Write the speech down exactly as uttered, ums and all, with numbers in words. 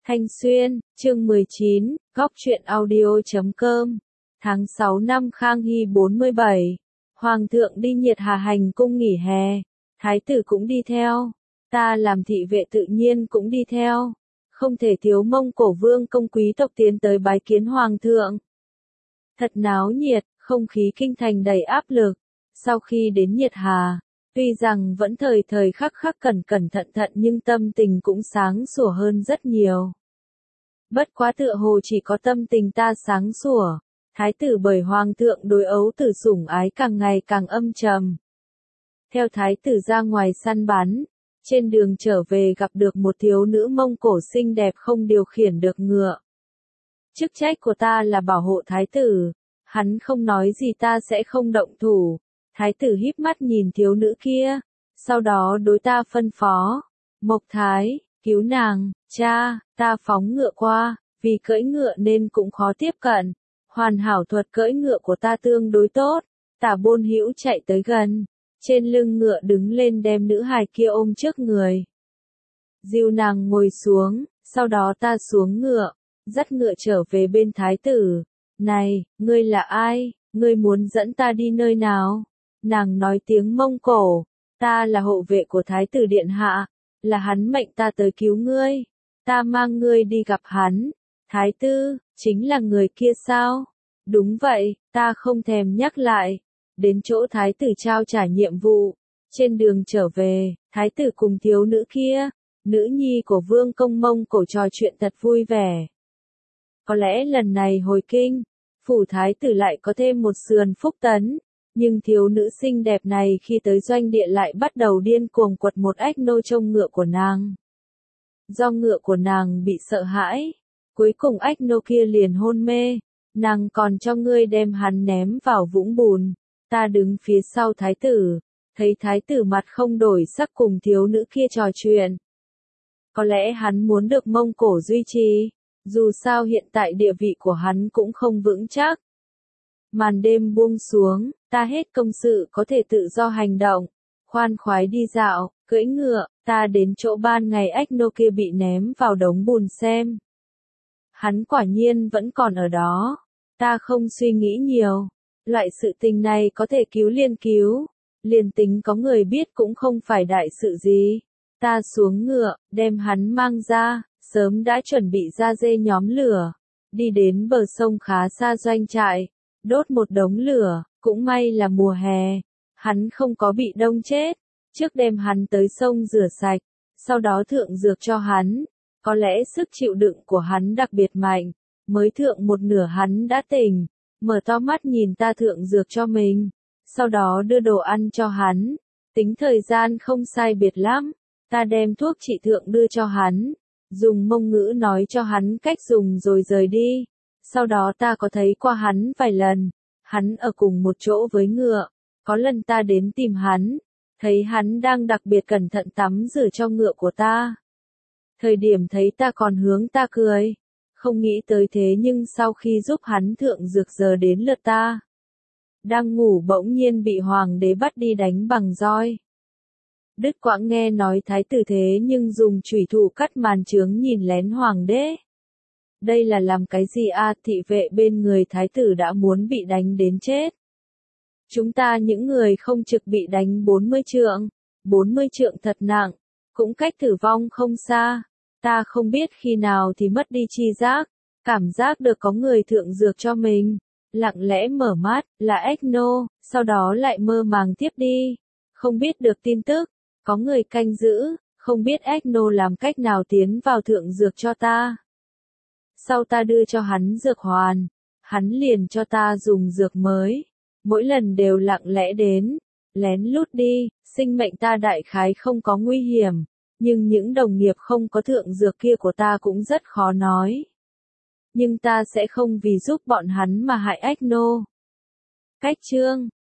Thanh Xuyên, chương mười chín, góc truyện audio chấm com. Tháng sáu năm Khang Hy bốn mươi bảy. Hoàng thượng đi Nhiệt Hà hành cung nghỉ hè. Thái tử cũng đi theo. Ta làm thị vệ tự nhiên cũng đi theo. Không thể thiếu Mông Cổ vương công quý tộc tiến tới bái kiến Hoàng thượng. Thật náo nhiệt, không khí kinh thành đầy áp lực. Sau khi đến Nhiệt Hà, tuy rằng vẫn thời thời khắc khắc cẩn cẩn thận thận nhưng tâm tình cũng sáng sủa hơn rất nhiều. Bất quá tựa hồ chỉ có tâm tình ta sáng sủa, thái tử bởi hoàng thượng đối ấu tử sủng ái càng ngày càng âm trầm. Theo thái tử ra ngoài săn bắn, trên đường trở về gặp được một thiếu nữ Mông Cổ xinh đẹp không điều khiển được ngựa. Chức trách của ta là bảo hộ thái tử, hắn không nói gì ta sẽ không động thủ. Thái tử híp mắt nhìn thiếu nữ kia, sau đó đối ta phân phó, Mộc Thái, cứu nàng, cha, ta phóng ngựa qua, vì cưỡi ngựa nên cũng khó tiếp cận, hoàn hảo thuật cưỡi ngựa của ta tương đối tốt, Tả Bôn Hữu chạy tới gần, trên lưng ngựa đứng lên đem nữ hài kia ôm trước người. Dìu nàng ngồi xuống, sau đó ta xuống ngựa, dắt ngựa trở về bên thái tử, này, ngươi là ai, ngươi muốn dẫn ta đi nơi nào? Nàng nói tiếng Mông Cổ, ta là hộ vệ của Thái tử Điện Hạ, là hắn mệnh ta tới cứu ngươi, ta mang ngươi đi gặp hắn. Thái tử, chính là người kia sao? Đúng vậy, ta không thèm nhắc lại. Đến chỗ Thái tử trao trả nhiệm vụ, trên đường trở về, Thái tử cùng thiếu nữ kia, nữ nhi của vương công Mông Cổ trò chuyện thật vui vẻ. Có lẽ lần này hồi kinh, phủ Thái tử lại có thêm một sườn phúc tấn. Nhưng thiếu nữ xinh đẹp này khi tới doanh địa lại bắt đầu điên cuồng quật một ếch nô trông ngựa của nàng. Do ngựa của nàng bị sợ hãi, cuối cùng ếch nô kia liền hôn mê, nàng còn cho ngươi đem hắn ném vào vũng bùn. Ta đứng phía sau thái tử, thấy thái tử mặt không đổi sắc cùng thiếu nữ kia trò chuyện. Có lẽ hắn muốn được Mông Cổ duy trì, dù sao hiện tại địa vị của hắn cũng không vững chắc. Màn đêm buông xuống, ta hết công sự có thể tự do hành động, khoan khoái đi dạo, cưỡi ngựa, ta đến chỗ ban ngày ếch nô kia bị ném vào đống bùn xem. Hắn quả nhiên vẫn còn ở đó, ta không suy nghĩ nhiều, loại sự tình này có thể cứu liền cứu, liền tính có người biết cũng không phải đại sự gì. Ta xuống ngựa, đem hắn mang ra, sớm đã chuẩn bị ra dê nhóm lửa, đi đến bờ sông khá xa doanh trại. Đốt một đống lửa, cũng may là mùa hè, hắn không có bị đông chết, trước đem hắn tới sông rửa sạch, sau đó thượng dược cho hắn, có lẽ sức chịu đựng của hắn đặc biệt mạnh, mới thượng một nửa hắn đã tỉnh, mở to mắt nhìn ta thượng dược cho mình, sau đó đưa đồ ăn cho hắn, tính thời gian không sai biệt lắm, ta đem thuốc trị thượng đưa cho hắn, dùng Mông ngữ nói cho hắn cách dùng rồi rời đi. Sau đó ta có thấy qua hắn vài lần, hắn ở cùng một chỗ với ngựa, có lần ta đến tìm hắn, thấy hắn đang đặc biệt cẩn thận tắm rửa cho ngựa của ta. Thời điểm thấy ta còn hướng ta cười, không nghĩ tới thế nhưng sau khi giúp hắn thượng dược giờ đến lượt ta. Đang ngủ bỗng nhiên bị hoàng đế bắt đi đánh bằng roi. Đứt quãng nghe nói thái tử thế nhưng dùng chủy thủ cắt màn trướng nhìn lén hoàng đế. Đây là làm cái gì a? À, thị vệ bên người thái tử đã muốn bị đánh đến chết. Chúng ta những người không trực bị đánh bốn mươi trượng, bốn mươi trượng thật nặng, cũng cách tử vong không xa. Ta không biết khi nào thì mất đi tri giác, cảm giác được có người thượng dược cho mình, lặng lẽ mở mắt, là ếch nô, sau đó lại mơ màng tiếp đi. Không biết được tin tức, có người canh giữ, không biết ếch nô làm cách nào tiến vào thượng dược cho ta. Sau ta đưa cho hắn dược hoàn, hắn liền cho ta dùng dược mới, mỗi lần đều lặng lẽ đến, lén lút đi, sinh mệnh ta đại khái không có nguy hiểm, nhưng những đồng nghiệp không có thượng dược kia của ta cũng rất khó nói. Nhưng ta sẽ không vì giúp bọn hắn mà hại ếch nô. Cách chương